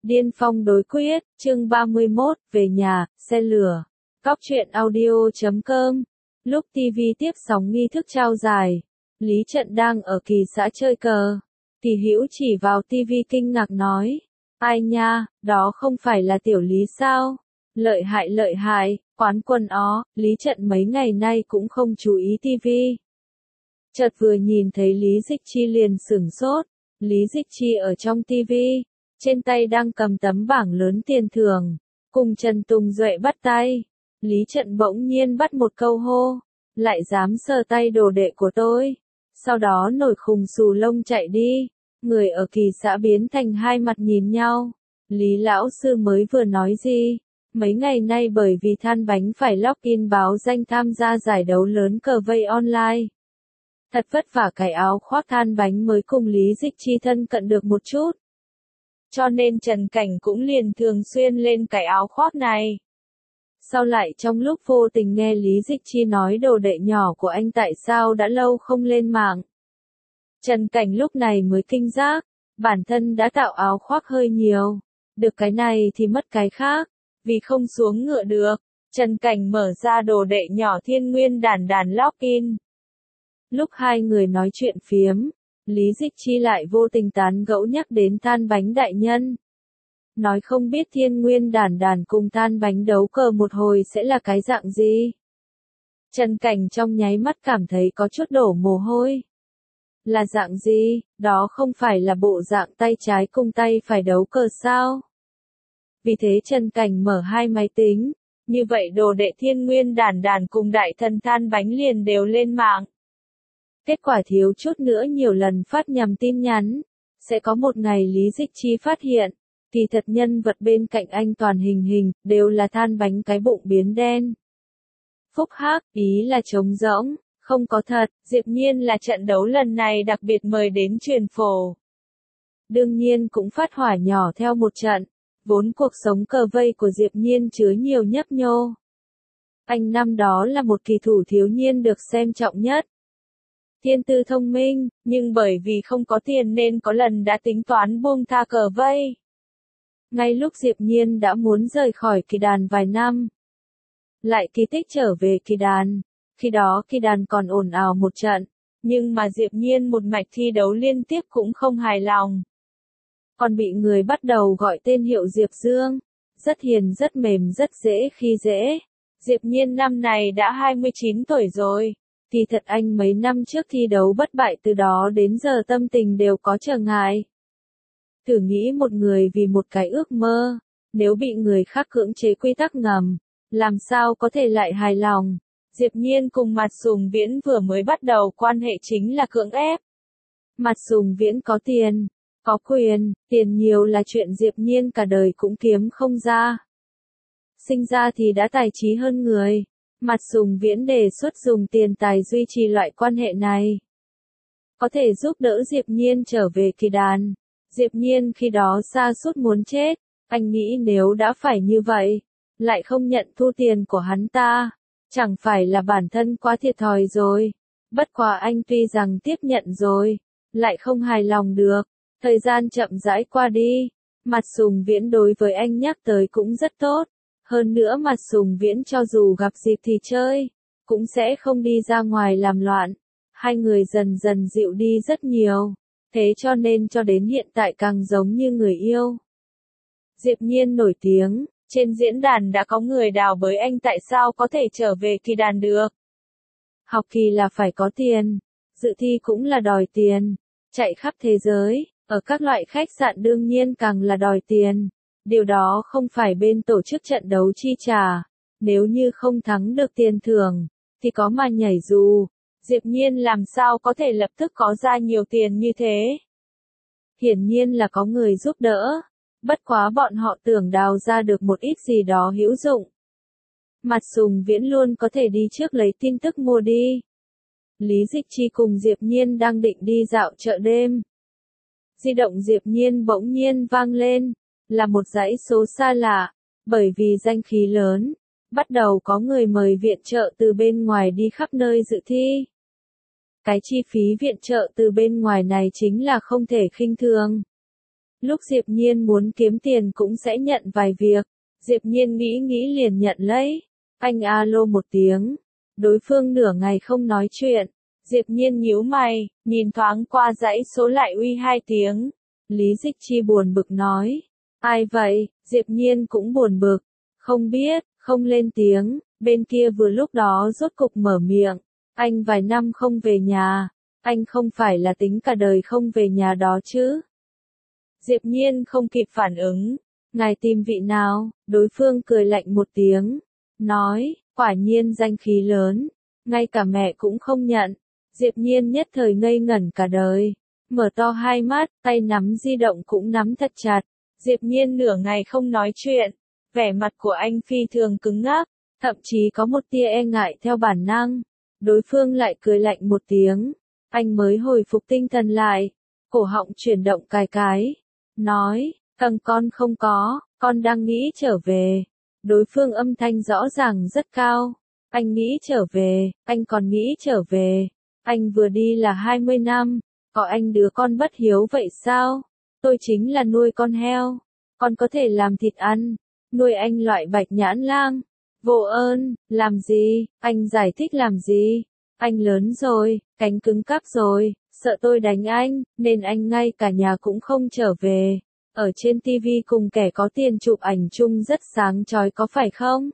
Điên phong đối quyết, chương 31, về nhà, xe lửa. Góc truyện audio.com. Lúc TV tiếp sóng nghi thức trao giải, Lý Trận đang ở Kỳ xã chơi cờ. Kỳ Hữu chỉ vào TV kinh ngạc nói, ai nha, đó không phải là Tiểu Lý sao? Lợi hại, quán quân ó. Lý Trận mấy ngày nay cũng không chú ý TV. Chợt vừa nhìn thấy Lý Dịch Chi liền sửng sốt. Lý Dịch Chi ở trong TV, trên tay đang cầm tấm bảng lớn tiền thưởng, cùng Trần Tùng Duệ bắt tay. Lý Trận bỗng nhiên bắt một câu hô, lại dám sờ tay đồ đệ của tôi. Sau đó nổi khùng xù lông chạy đi. Người ở Kỳ xã biến thành hai mặt nhìn nhau. Lý lão sư mới vừa nói gì? Mấy ngày nay bởi vì Than Bánh phải login báo danh tham gia giải đấu lớn cờ vây online. Thật vất vả cái áo khoác Than Bánh mới cùng Lý Dịch Chi thân cận được một chút. Cho nên Trần Cảnh cũng liền thường xuyên lên cái áo khoác này. Sau lại trong lúc vô tình nghe Lý Dịch Chi nói đồ đệ nhỏ của anh tại sao đã lâu không lên mạng. Trần Cảnh lúc này mới kinh giác, bản thân đã tạo áo khoác hơi nhiều. Được cái này thì mất cái khác, vì không xuống ngựa được. Trần Cảnh mở ra đồ đệ nhỏ Thiên Nguyên Đàn login. Lúc hai người nói chuyện phiếm, Lý Dịch Chi lại vô tình tán gẫu nhắc đến Than Bánh đại nhân. Nói không biết Thiên Nguyên Đàn cùng Than Bánh đấu cờ một hồi sẽ là cái dạng gì. Trần Cảnh trong nháy mắt cảm thấy có chút đổ mồ hôi. Là dạng gì, đó không phải là bộ dạng tay trái cùng tay phải đấu cờ sao? Vì thế Trần Cảnh mở hai máy tính, như vậy đồ đệ Thiên Nguyên Đàn cùng đại thần Than Bánh liền đều lên mạng. Kết quả thiếu chút nữa nhiều lần phát nhầm tin nhắn. Sẽ có một ngày Lý Dịch Chi phát hiện, kỳ thật nhân vật bên cạnh anh toàn hình, đều là Than Bánh cái bụng biến đen. Phúc hắc, ý là trống rỗng, không có thật, Diệp Nhiên là trận đấu lần này đặc biệt mời đến truyền phổ. Đương nhiên cũng phát hỏa nhỏ theo một trận, vốn cuộc sống cờ vây của Diệp Nhiên chứa nhiều nhấp nhô. Anh năm đó là một kỳ thủ thiếu niên được xem trọng nhất. Thiên tư thông minh, nhưng bởi vì không có tiền nên có lần đã tính toán buông tha cờ vây. Ngay lúc Diệp Nhiên đã muốn rời khỏi Kỳ Đàn vài năm, lại kỳ tích trở về Kỳ Đàn. Khi đó Kỳ Đàn còn ồn ào một trận, nhưng mà Diệp Nhiên một mạch thi đấu liên tiếp cũng không hài lòng. Còn bị người bắt đầu gọi tên hiệu Diệp Dương. Rất hiền rất mềm rất dễ khi dễ. Diệp Nhiên năm này đã 29 tuổi rồi. Thì thật anh mấy năm trước thi đấu bất bại từ đó đến giờ tâm tình đều có trở ngại. Thử nghĩ một người vì một cái ước mơ, nếu bị người khác cưỡng chế quy tắc ngầm, làm sao có thể lại hài lòng. Diệp Nhiên cùng Mạt Sùng Viễn vừa mới bắt đầu quan hệ chính là cưỡng ép. Mạt Sùng Viễn có tiền, có quyền, tiền nhiều là chuyện Diệp Nhiên cả đời cũng kiếm không ra. Sinh ra thì đã tài trí hơn người. Mạt Sùng Viễn đề xuất dùng tiền tài duy trì loại quan hệ này. Có thể giúp đỡ Diệp Nhiên trở về Kỳ Đàn. Diệp Nhiên khi đó sa sút muốn chết. Anh nghĩ nếu đã phải như vậy, lại không nhận thu tiền của hắn ta, chẳng phải là bản thân quá thiệt thòi rồi. Bất quá anh tuy rằng tiếp nhận rồi, lại không hài lòng được. Thời gian chậm rãi qua đi. Mạt Sùng Viễn đối với anh nhắc tới cũng rất tốt. Hơn nữa Mạt Sùng Viễn cho dù gặp dịp thì chơi, cũng sẽ không đi ra ngoài làm loạn. Hai người dần dần dịu đi rất nhiều. Thế cho nên cho đến hiện tại càng giống như người yêu. Diệp Nhiên nổi tiếng, trên diễn đàn đã có người đào bới anh tại sao có thể trở về Kỳ Đàn được. Học kỳ là phải có tiền, dự thi cũng là đòi tiền, chạy khắp thế giới, ở các loại khách sạn đương nhiên càng là đòi tiền. Điều đó không phải bên tổ chức trận đấu chi trả. Nếu như không thắng được tiền thưởng, thì có mà nhảy dù. Diệp Nhiên làm sao có thể lập tức có ra nhiều tiền như thế? Hiển nhiên là có người giúp đỡ. Bất quá bọn họ tưởng đào ra được một ít gì đó hữu dụng. Mạt Sùng Viễn luôn có thể đi trước lấy tin tức mua đi. Lý Dịch Chi cùng Diệp Nhiên đang định đi dạo chợ đêm. Di động Diệp Nhiên bỗng nhiên vang lên. Là một dãy số xa lạ, bởi vì danh khí lớn, bắt đầu có người mời viện trợ từ bên ngoài đi khắp nơi dự thi. Cái chi phí viện trợ từ bên ngoài này chính là không thể khinh thường. Lúc Diệp Nhiên muốn kiếm tiền cũng sẽ nhận vài việc. Diệp Nhiên nghĩ nghĩ liền nhận lấy. Anh alo một tiếng. Đối phương nửa ngày không nói chuyện. Diệp Nhiên nhíu mày, nhìn thoáng qua dãy số lại uy 2 tiếng. Lý Dịch Chi buồn bực nói. Ai vậy? Diệp Nhiên cũng buồn bực. Không biết, không lên tiếng. Bên kia vừa lúc đó rốt cục mở miệng. Anh vài năm không về nhà. Anh không phải là tính cả đời không về nhà đó chứ? Diệp Nhiên không kịp phản ứng. Ngài tìm vị nào? Đối phương cười lạnh một tiếng. Nói, quả nhiên danh khí lớn. Ngay cả mẹ cũng không nhận. Diệp Nhiên nhất thời ngây ngẩn cả đời. Mở to hai mắt, tay nắm di động cũng nắm thật chặt. Diệp Nhiên nửa ngày không nói chuyện. Vẻ mặt của anh phi thường cứng ngắc. Thậm chí có một tia e ngại theo bản năng. Đối phương lại cười lạnh một tiếng. Anh mới hồi phục tinh thần lại. Cổ họng chuyển động cái. Nói, con không có, con đang nghĩ trở về. Đối phương âm thanh rõ ràng rất cao. Anh nghĩ trở về, anh còn nghĩ trở về. Anh vừa đi là 20 năm, có anh đứa con bất hiếu vậy sao? Tôi chính là nuôi con heo. Con có thể làm thịt ăn. Nuôi anh loại bạch nhãn lang. Vô ơn, làm gì? Anh giải thích làm gì? Anh lớn rồi, cánh cứng cáp rồi, sợ tôi đánh anh, nên anh ngay cả nhà cũng không trở về. Ở trên TV cùng kẻ có tiền chụp ảnh chung rất sáng chói có phải không?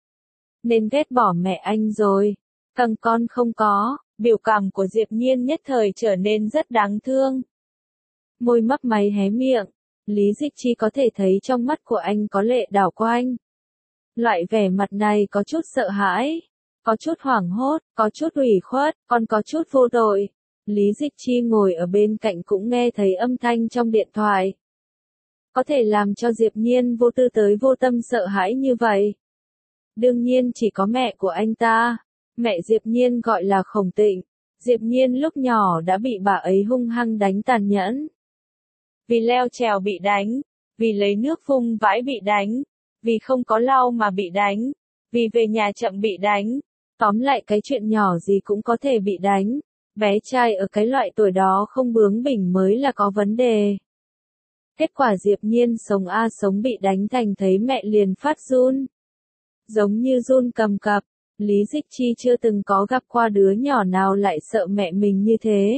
Nên ghét bỏ mẹ anh rồi. Con không có. Biểu cảm của Diệp Nhiên nhất thời trở nên rất đáng thương. Môi mấp máy hé miệng. Lý Dịch Chi có thể thấy trong mắt của anh có lệ đảo quanh. Loại vẻ mặt này có chút sợ hãi, có chút hoảng hốt, có chút ủy khuất, còn có chút vô tội. Lý Dịch Chi ngồi ở bên cạnh cũng nghe thấy âm thanh trong điện thoại. Có thể làm cho Diệp Nhiên vô tư tới vô tâm sợ hãi như vậy. Đương nhiên chỉ có mẹ của anh ta. Mẹ Diệp Nhiên gọi là Khổng Tịnh. Diệp Nhiên lúc nhỏ đã bị bà ấy hung hăng đánh tàn nhẫn. Vì leo trèo bị đánh, vì lấy nước vung vãi bị đánh, vì không có lau mà bị đánh, vì về nhà chậm bị đánh. Tóm lại cái chuyện nhỏ gì cũng có thể bị đánh. Bé trai ở cái loại tuổi đó không bướng bỉnh mới là có vấn đề. Kết quả Diệp Nhiên sống bị đánh thành thấy mẹ liền phát run. Giống như run cầm cập. Lý Dịch Chi chưa từng có gặp qua đứa nhỏ nào lại sợ mẹ mình như thế.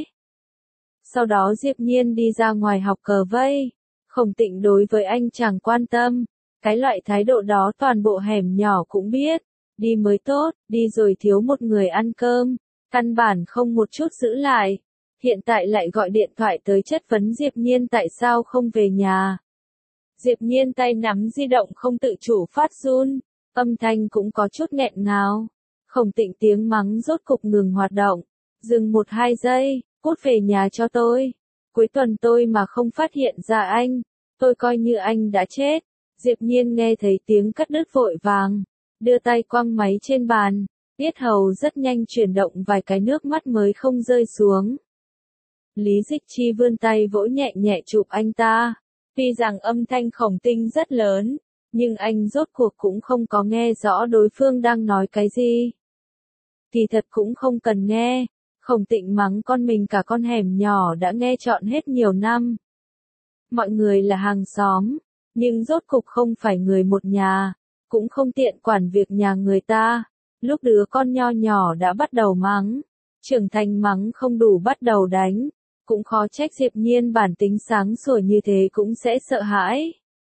Sau đó Diệp Nhiên đi ra ngoài học cờ vây. Khổng Tịnh đối với anh chẳng quan tâm. Cái loại thái độ đó toàn bộ hẻm nhỏ cũng biết. Đi mới tốt, đi rồi thiếu một người ăn cơm. Căn bản không một chút giữ lại. Hiện tại lại gọi điện thoại tới chất vấn Diệp Nhiên tại sao không về nhà. Diệp Nhiên tay nắm di động không tự chủ phát run. Âm thanh cũng có chút nghẹn ngào. Khổng Tịnh tiếng mắng rốt cục ngừng hoạt động. Dừng 1-2 giây, cút về nhà cho tôi. Cuối tuần tôi mà không phát hiện ra anh, tôi coi như anh đã chết. Diệp Nhiên nghe thấy tiếng cắt đứt vội vàng. Đưa tay quăng máy trên bàn. Yết hầu rất nhanh chuyển động vài cái nước mắt mới không rơi xuống. Lý Dịch Chi vươn tay vỗ nhẹ nhẹ chụp anh ta. Tuy rằng âm thanh Khổng Tịnh rất lớn, nhưng anh rốt cuộc cũng không có nghe rõ đối phương đang nói cái gì. Kỳ thật cũng không cần nghe. Khổng Tịnh mắng con mình cả con hẻm nhỏ đã nghe trọn hết nhiều năm. Mọi người là hàng xóm, nhưng rốt cục không phải người một nhà, cũng không tiện quản việc nhà người ta. Lúc đứa con nho nhỏ đã bắt đầu mắng, trưởng thành mắng không đủ bắt đầu đánh, cũng khó trách Diệp Nhiên bản tính sáng sủa như thế cũng sẽ sợ hãi.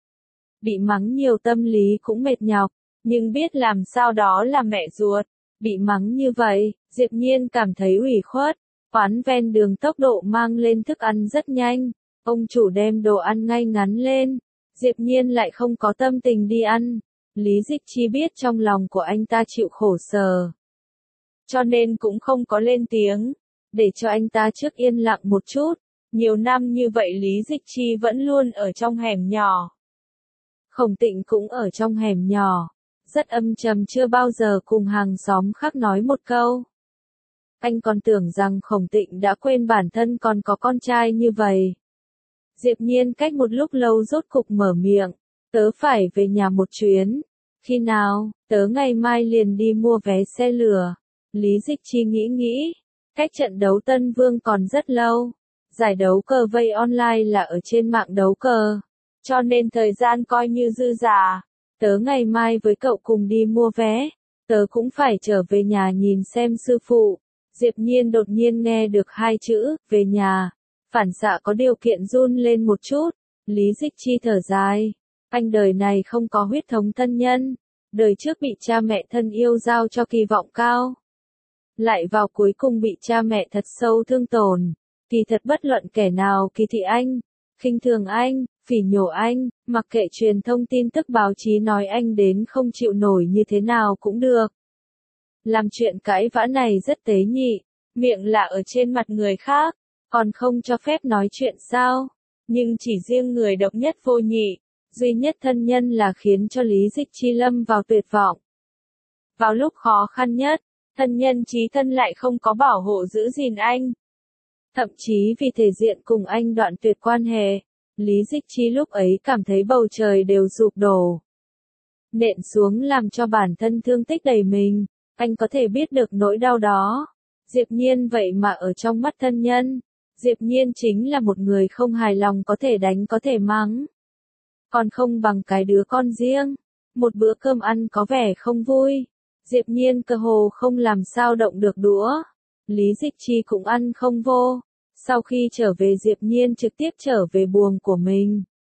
Bị mắng nhiều tâm lý cũng mệt nhọc, nhưng biết làm sao đó là mẹ ruột. Bị mắng như vậy, Diệp Nhiên cảm thấy ủy khuất. Quán ven đường tốc độ mang lên thức ăn rất nhanh. Ông chủ đem đồ ăn ngay ngắn lên. Diệp Nhiên lại không có tâm tình đi ăn. Lý Dịch Chi biết trong lòng của anh ta chịu khổ sở. Cho nên cũng không có lên tiếng. Để cho anh ta trước yên lặng một chút. Nhiều năm như vậy Lý Dịch Chi vẫn luôn ở trong hẻm nhỏ. Khổng Tịnh cũng ở trong hẻm nhỏ. Rất âm trầm chưa bao giờ cùng hàng xóm khác nói một câu. Anh còn tưởng rằng Khổng Tịnh đã quên bản thân còn có con trai như vậy. Diệp Nhiên cách một lúc lâu rốt cục mở miệng. Tớ phải về nhà một chuyến. Khi nào? Tớ ngày mai liền đi mua vé xe lửa. Lý Dịch Chi nghĩ. Cách trận đấu Tân Vương còn rất lâu. Giải đấu cờ vây online là ở trên mạng đấu cờ, cho nên thời gian coi như dư dả. Tớ ngày mai với cậu cùng đi mua vé, tớ cũng phải trở về nhà nhìn xem sư phụ. Diệp Nhiên đột nhiên nghe được hai chữ, về nhà. Phản xạ có điều kiện run lên một chút. Lý Dịch Chi thở dài. Anh đời này không có huyết thống thân nhân. Đời trước bị cha mẹ thân yêu giao cho kỳ vọng cao. Lại vào cuối cùng bị cha mẹ thật sâu thương tổn. Kỳ thật bất luận kẻ nào kỳ thị anh, khinh thường anh, phỉ nhổ anh, mặc kệ truyền thông tin tức báo chí nói anh đến không chịu nổi như thế nào cũng được. Làm chuyện cãi vã này rất tế nhị, miệng lạ ở trên mặt người khác, còn không cho phép nói chuyện sao? Nhưng chỉ riêng người độc nhất vô nhị, duy nhất thân nhân là khiến cho Lý Dịch Chi lâm vào tuyệt vọng. Vào lúc khó khăn nhất, thân nhân chí thân lại không có bảo hộ giữ gìn anh. Thậm chí vì thể diện cùng anh đoạn tuyệt quan hệ, Lý Dịch Chi lúc ấy cảm thấy bầu trời đều sụp đổ. Nện xuống làm cho bản thân thương tích đầy mình, anh có thể biết được nỗi đau đó. Diệp Nhiên vậy mà ở trong mắt thân nhân, Diệp Nhiên chính là một người không hài lòng có thể đánh có thể mắng. Còn không bằng cái đứa con riêng, một bữa cơm ăn có vẻ không vui. Diệp Nhiên cơ hồ không làm sao động được đũa. Lý Dịch Chi cũng ăn không vô. Sau khi trở về Diệp Nhiên trực tiếp trở về buồng của mình.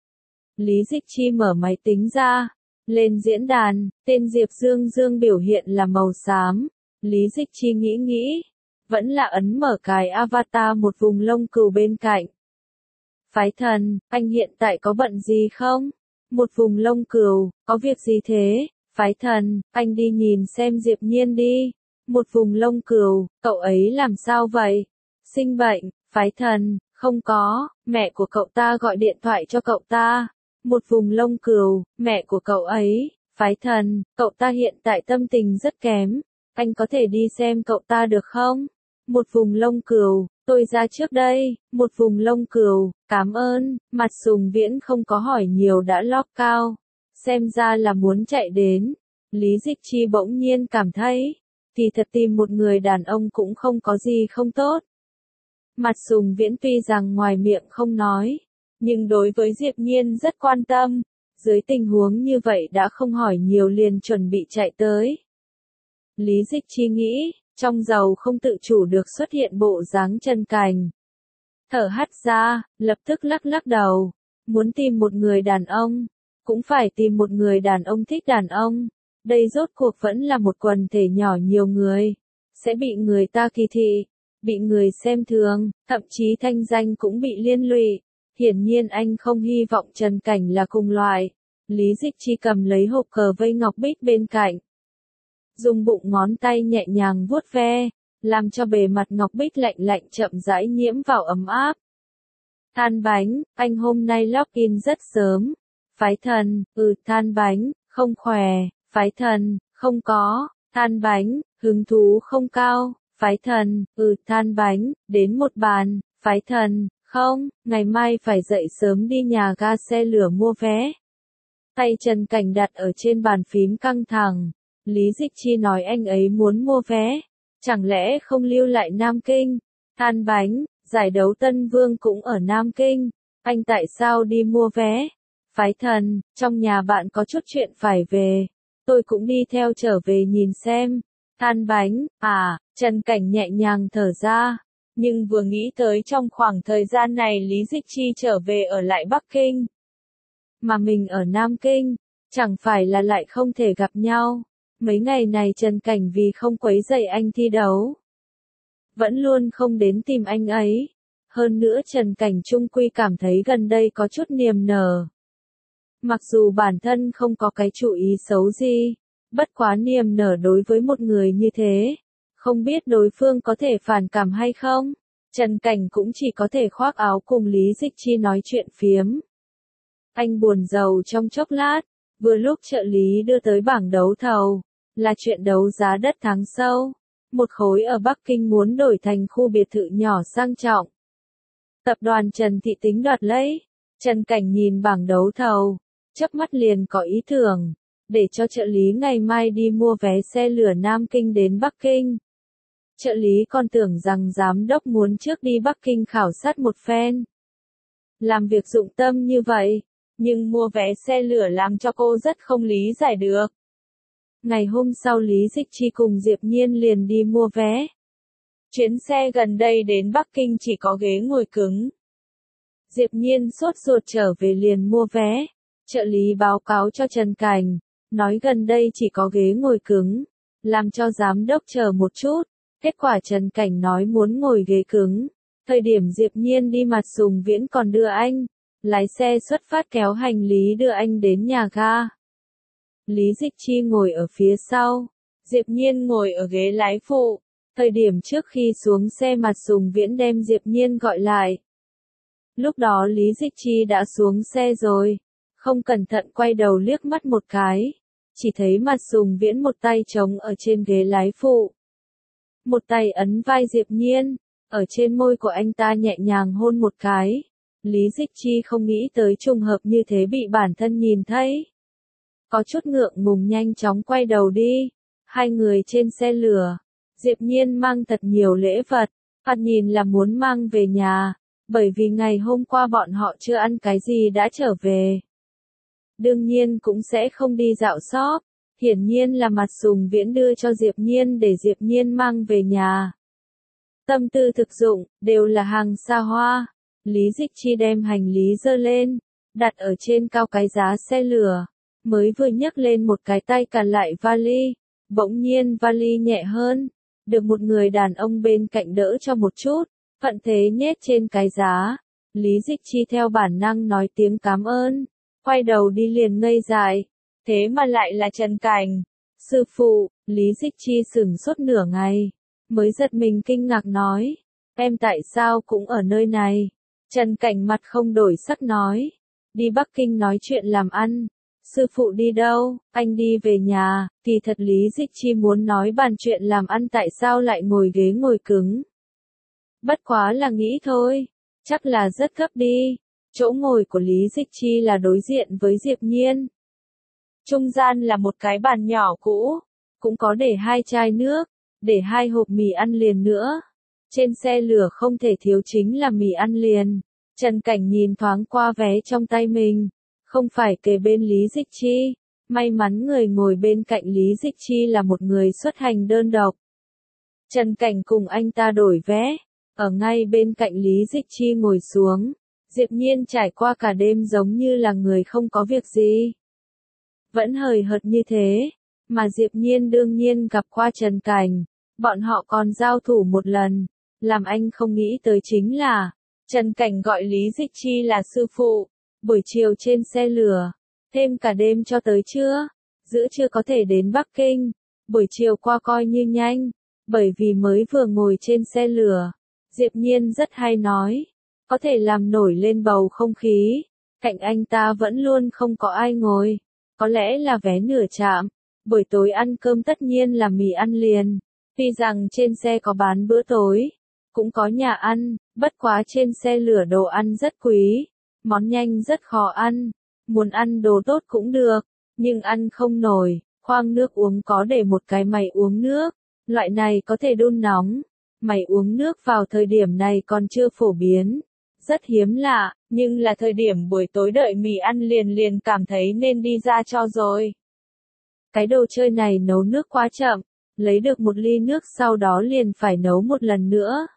Lý Dịch Chi mở máy tính ra. Lên diễn đàn, tên Diệp Dương Dương biểu hiện là màu xám. Lý Dịch Chi nghĩ. Vẫn là ấn mở cái avatar một vùng lông cừu bên cạnh. Phái thần, anh hiện tại có bận gì không? Một vùng lông cừu, có việc gì thế? Phái thần, anh đi nhìn xem Diệp Nhiên đi. Một vùng lông cừu, cậu ấy làm sao vậy? Sinh bệnh, phái thần, không có, mẹ của cậu ta gọi điện thoại cho cậu ta. Một vùng lông cừu, mẹ của cậu ấy, phái thần, cậu ta hiện tại tâm tình rất kém. Anh có thể đi xem cậu ta được không? Một vùng lông cừu, tôi ra trước đây. Một vùng lông cừu, cảm ơn. Mặt Sùng Viễn không có hỏi nhiều đã lót cao. Xem ra là muốn chạy đến. Lý Dịch Chi bỗng nhiên cảm thấy, kỳ thật tìm một người đàn ông cũng không có gì không tốt. Mặt Sùng Viễn tuy rằng ngoài miệng không nói, nhưng đối với Diệp Nhiên rất quan tâm. Dưới tình huống như vậy đã không hỏi nhiều liền chuẩn bị chạy tới. Lý Dịch Chi nghĩ, trong đầu không tự chủ được xuất hiện bộ dáng Trần Cảnh. Thở hắt ra, lập tức lắc đầu. Muốn tìm một người đàn ông, cũng phải tìm một người đàn ông thích đàn ông. Đây rốt cuộc vẫn là một quần thể nhỏ nhiều người. Sẽ bị người ta kỳ thị, bị người xem thường, thậm chí thanh danh cũng bị liên lụy. Hiển nhiên anh không hy vọng Trần Cảnh là cùng loại. Lý Dịch Chi cầm lấy hộp cờ vây ngọc bích bên cạnh. Dùng bụng ngón tay nhẹ nhàng vuốt ve, làm cho bề mặt ngọc bích lạnh lạnh chậm rãi nhiễm vào ấm áp. Than bánh, anh hôm nay login rất sớm. Phái thần, than bánh, không khỏe. Phái thần, không có. Than bánh, hứng thú không cao. Phái thần, than bánh, đến một bàn. Phái thần, không, ngày mai phải dậy sớm đi nhà ga xe lửa mua vé. Tay Trần Cảnh đặt ở trên bàn phím căng thẳng. Lý Dịch Chi nói anh ấy muốn mua vé. Chẳng lẽ không lưu lại Nam Kinh? Than bánh, giải đấu Tân Vương cũng ở Nam Kinh. Anh tại sao đi mua vé? Phái thần, trong nhà bạn có chút chuyện phải về. Tôi cũng đi theo trở về nhìn xem. Than bánh, Trần Cảnh nhẹ nhàng thở ra. Nhưng vừa nghĩ tới trong khoảng thời gian này Lý Dịch Chi trở về ở lại Bắc Kinh. Mà mình ở Nam Kinh, chẳng phải là lại không thể gặp nhau. Mấy ngày này Trần Cảnh vì không quấy rầy anh thi đấu, vẫn luôn không đến tìm anh ấy. Hơn nữa Trần Cảnh chung quy cảm thấy gần đây có chút niềm nở. Mặc dù bản thân không có cái chủ ý xấu gì, bất quá niềm nở đối với một người như thế, không biết đối phương có thể phản cảm hay không. Trần Cảnh cũng chỉ có thể khoác áo cùng Lý Dịch Chi nói chuyện phiếm. Anh buồn rầu trong chốc lát, vừa lúc trợ lý đưa tới bảng đấu thầu, là chuyện đấu giá đất tháng sau. Một khối ở Bắc Kinh muốn đổi thành khu biệt thự nhỏ sang trọng. Tập đoàn Trần Thị tính đoạt lấy. Trần Cảnh nhìn bảng đấu thầu, chớp mắt liền có ý tưởng, để cho trợ lý ngày mai đi mua vé xe lửa Nam Kinh đến Bắc Kinh. Trợ lý còn tưởng rằng giám đốc muốn trước đi Bắc Kinh khảo sát một phen. Làm việc dụng tâm như vậy, nhưng mua vé xe lửa làm cho cô rất không lý giải được. Ngày hôm sau Lý Dịch Chi cùng Diệp Nhiên liền đi mua vé. Chuyến xe gần đây đến Bắc Kinh chỉ có ghế ngồi cứng. Diệp Nhiên sốt ruột trở về liền mua vé. Trợ lý báo cáo cho Trần Cảnh, nói gần đây chỉ có ghế ngồi cứng, làm cho giám đốc chờ một chút. Kết quả Trần Cảnh nói muốn ngồi ghế cứng. Thời điểm Diệp Nhiên đi Mặt Sùng Viễn còn đưa anh. Lái xe xuất phát kéo hành lý đưa anh đến nhà ga. Lý Dịch Chi ngồi ở phía sau. Diệp Nhiên ngồi ở ghế lái phụ. Thời điểm trước khi xuống xe Mặt Sùng Viễn đem Diệp Nhiên gọi lại. Lúc đó Lý Dịch Chi đã xuống xe rồi. Không cẩn thận quay đầu liếc mắt một cái. Chỉ thấy Mặt Sùng Viễn một tay trống ở trên ghế lái phụ. Một tay ấn vai Diệp Nhiên. Ở trên môi của anh ta nhẹ nhàng hôn một cái. Lý Dịch Chi không nghĩ tới trùng hợp như thế bị bản thân nhìn thấy. Có chút ngượng ngùng nhanh chóng quay đầu đi. Hai người trên xe lửa. Diệp Nhiên mang thật nhiều lễ vật. Thoạt nhìn là muốn mang về nhà. Bởi vì ngày hôm qua bọn họ chưa ăn cái gì đã trở về. Đương nhiên cũng sẽ không đi dạo shop. Hiển nhiên là Mặt Sùng Viễn đưa cho Diệp Nhiên để Diệp Nhiên mang về nhà. Tâm tư thực dụng, đều là hàng xa hoa. Lý Dịch Chi đem hành lý dơ lên, đặt ở trên cao cái giá xe lửa. Mới vừa nhấc lên một cái tay cản lại vali. Bỗng nhiên vali nhẹ hơn. Được một người đàn ông bên cạnh đỡ cho một chút. Thuận thế nhét trên cái giá. Lý Dịch Chi theo bản năng nói tiếng cảm ơn. Quay đầu đi liền ngây dại. Thế mà lại là Trần Cảnh. Sư phụ, Lý Dịch Chi sửng sốt nửa ngày. Mới giật mình kinh ngạc nói. Em tại sao cũng ở nơi này? Trần Cảnh mặt không đổi sắc nói. Đi Bắc Kinh nói chuyện làm ăn. Sư phụ đi đâu? Anh đi về nhà. Kỳ thật Lý Dịch Chi muốn nói bàn chuyện làm ăn tại sao lại ngồi ghế ngồi cứng. Bất quá là nghĩ thôi. Chắc là rất gấp đi. Chỗ ngồi của Lý Dịch Chi là đối diện với Diệp Nhiên. Trung gian là một cái bàn nhỏ cũ. Cũng có để 2 chai nước. Để 2 hộp mì ăn liền nữa. Trên xe lửa không thể thiếu chính là mì ăn liền. Trần Cảnh nhìn thoáng qua vé trong tay mình. Không phải kề bên Lý Dịch Chi. May mắn người ngồi bên cạnh Lý Dịch Chi là một người xuất hành đơn độc. Trần Cảnh cùng anh ta đổi vé. Ở ngay bên cạnh Lý Dịch Chi ngồi xuống. Diệp Nhiên trải qua cả đêm giống như là người không có việc gì. Vẫn hời hợt như thế. Mà Diệp Nhiên đương nhiên gặp qua Trần Cảnh. Bọn họ còn giao thủ một lần. Làm anh không nghĩ tới chính là Trần Cảnh gọi Lý Dịch Chi là sư phụ. Buổi chiều trên xe lửa. Thêm cả đêm cho tới trưa. Giữa trưa có thể đến Bắc Kinh. Buổi chiều qua coi như nhanh. Bởi vì mới vừa ngồi trên xe lửa. Diệp Nhiên rất hay nói. Có thể làm nổi lên bầu không khí. Cạnh anh ta vẫn luôn không có ai ngồi. Có lẽ là vé nửa chạm. Buổi tối ăn cơm tất nhiên là mì ăn liền. Tuy rằng trên xe có bán bữa tối. Cũng có nhà ăn. Bất quá trên xe lửa đồ ăn rất quý. Món nhanh rất khó ăn. Muốn ăn đồ tốt cũng được. Nhưng ăn không nổi. Khoang nước uống có để một cái máy uống nước. Loại này có thể đun nóng. Máy uống nước vào thời điểm này còn chưa phổ biến. Rất hiếm lạ, nhưng là thời điểm buổi tối đợi mì ăn liền cảm thấy nên đi ra cho rồi. Cái đồ chơi này nấu nước quá chậm, lấy được một ly nước sau đó liền phải nấu một lần nữa.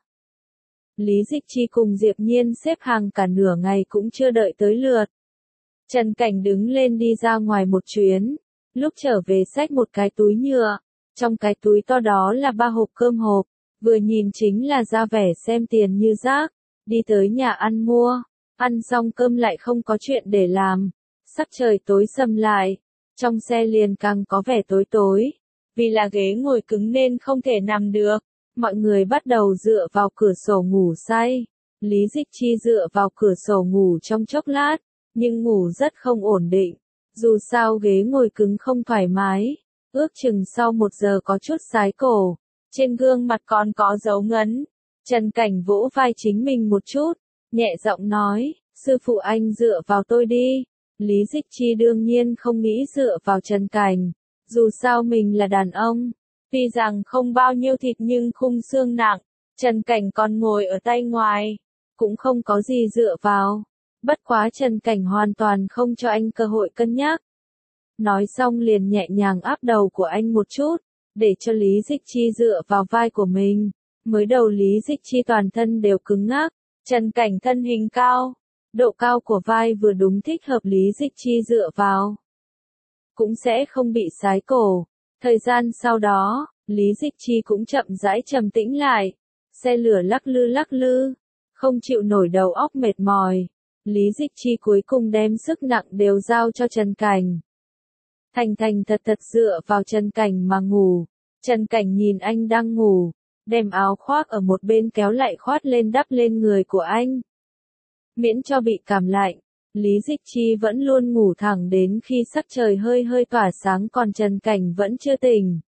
Lý Dịch Chi cùng Diệp Nhiên xếp hàng cả nửa ngày cũng chưa đợi tới lượt. Trần Cảnh đứng lên đi ra ngoài một chuyến, lúc trở về xách một cái túi nhựa, trong cái túi to đó là 3 hộp cơm hộp, vừa nhìn chính là ra vẻ xem tiền như rác. Đi tới nhà ăn mua, ăn xong cơm lại không có chuyện để làm, sắc trời tối sầm lại, trong xe liền càng có vẻ tối tối, vì là ghế ngồi cứng nên không thể nằm được, mọi người bắt đầu dựa vào cửa sổ ngủ say, Lý Dịch Chi dựa vào cửa sổ ngủ trong chốc lát, nhưng ngủ rất không ổn định, dù sao ghế ngồi cứng không thoải mái, ước chừng sau 1 giờ có chút sái cổ, trên gương mặt còn có dấu ngấn. Trần Cảnh vỗ vai chính mình một chút, nhẹ giọng nói, sư phụ anh dựa vào tôi đi. Lý Dịch Chi đương nhiên không nghĩ dựa vào Trần Cảnh, dù sao mình là đàn ông, Tuy rằng không bao nhiêu thịt nhưng khung xương nặng, Trần Cảnh còn ngồi ở tay ngoài, cũng không có gì dựa vào. Bất quá Trần Cảnh hoàn toàn không cho anh cơ hội cân nhắc. Nói xong liền nhẹ nhàng áp đầu của anh một chút, để cho Lý Dịch Chi dựa vào vai của mình. Mới đầu Lý Dịch Chi toàn thân đều cứng ngắc, Trần Cảnh thân hình cao, độ cao của vai vừa đúng thích hợp Lý Dịch Chi dựa vào. Cũng sẽ không bị sái cổ. Thời gian sau đó, Lý Dịch Chi cũng chậm rãi trầm tĩnh lại. Xe lửa lắc lư, không chịu nổi đầu óc mệt mỏi. Lý Dịch Chi cuối cùng đem sức nặng đều giao cho Trần Cảnh. Thành thật dựa vào Trần Cảnh mà ngủ. Trần Cảnh nhìn anh đang ngủ, đem áo khoác ở một bên kéo lại khoát lên đắp lên người của anh. Miễn cho bị cảm lạnh, Lý Dịch Chi vẫn luôn ngủ thẳng đến khi sắc trời hơi tỏa sáng còn Trần Cảnh vẫn chưa tỉnh.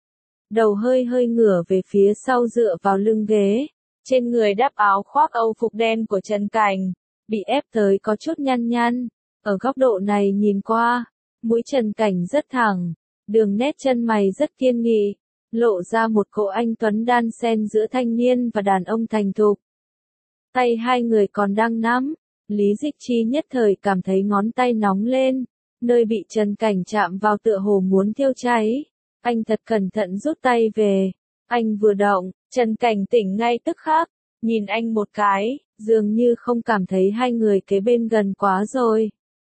Đầu hơi ngửa về phía sau dựa vào lưng ghế, trên người đắp áo khoác Âu phục đen của Trần Cảnh, bị ép tới có chút nhăn. Ở góc độ này nhìn qua, mũi Trần Cảnh rất thẳng, đường nét chân mày rất kiên nghị, lộ ra một cỗ anh tuấn đan xen giữa thanh niên và đàn ông thành thục. Tay hai người còn đang nắm, Lý Dịch Chi nhất thời cảm thấy ngón tay nóng lên, nơi bị Trần Cảnh chạm vào tựa hồ muốn thiêu cháy. Anh thật cẩn thận rút tay về, anh vừa động, Trần Cảnh tỉnh ngay tức khắc, nhìn anh một cái, dường như không cảm thấy hai người kế bên gần quá rồi.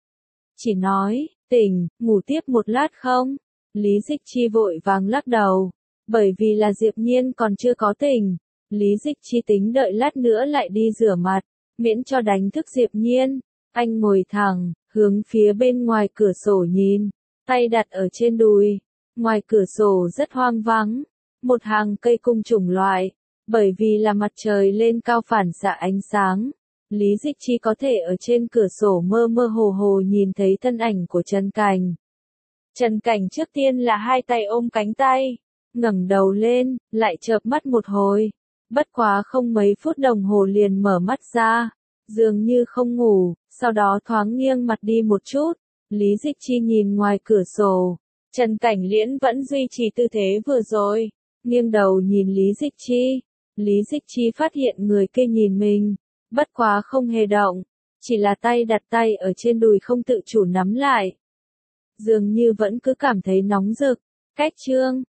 Chỉ nói, tỉnh, ngủ tiếp một lát không? Lý Dịch Chi vội vàng lắc đầu, bởi vì là Diệp Nhiên còn chưa có tỉnh. Lý Dịch Chi tính đợi lát nữa lại đi rửa mặt, miễn cho đánh thức Diệp Nhiên. Anh ngồi thẳng, hướng phía bên ngoài cửa sổ nhìn, tay đặt ở trên đùi. Ngoài cửa sổ rất hoang vắng, một hàng cây cung chủng loại, bởi vì là mặt trời lên cao phản xạ ánh sáng. Lý Dịch Chi có thể ở trên cửa sổ mơ hồ nhìn thấy thân ảnh của Trần Cảnh. Trần Cảnh trước tiên là hai tay ôm cánh tay, ngẩng đầu lên, lại chợp mắt một hồi. Bất quá không mấy phút đồng hồ liền mở mắt ra, dường như không ngủ, sau đó thoáng nghiêng mặt đi một chút. Lý Dịch Chi nhìn ngoài cửa sổ, Trần Cảnh Liễn vẫn duy trì tư thế vừa rồi, nghiêng đầu nhìn Lý Dịch Chi. Lý Dịch Chi phát hiện người kia nhìn mình, bất quá không hề động, chỉ là tay đặt tay ở trên đùi không tự chủ nắm lại. Dường như vẫn cứ cảm thấy nóng rực. Cách chương